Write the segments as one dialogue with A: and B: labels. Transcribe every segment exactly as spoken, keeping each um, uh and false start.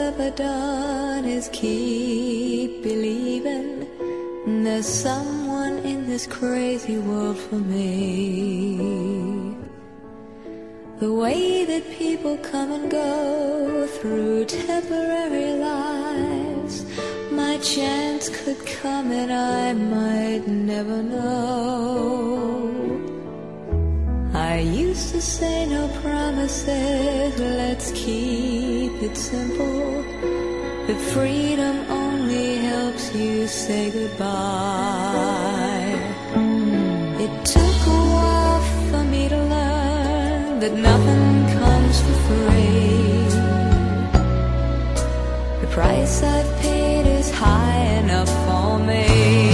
A: ever done is keep believing there's someone in this crazy world for me. The way that people come and go through temporary lives, my chance could come and I might never know. I used to say no promises, let's keep it simple. But freedom only helps you say goodbye. It took a while for me to learn that nothing comes for free. The price I've paid is high enough for me.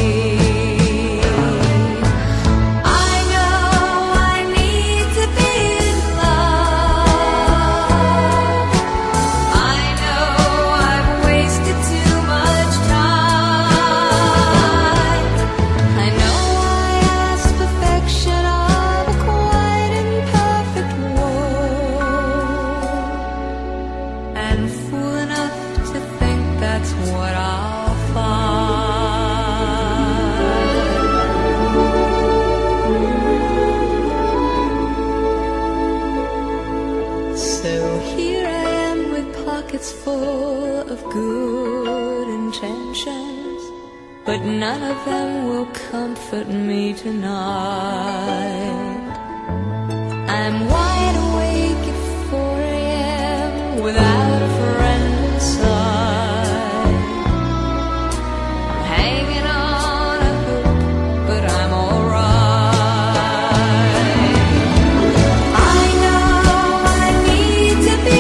A: Full of good intentions, but none of them will comfort me tonight. I'm wide awake at four a m without a friend inside. I'm hanging on a hook, but I'm alright. I know I need to be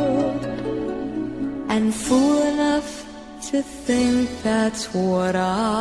A: that's what I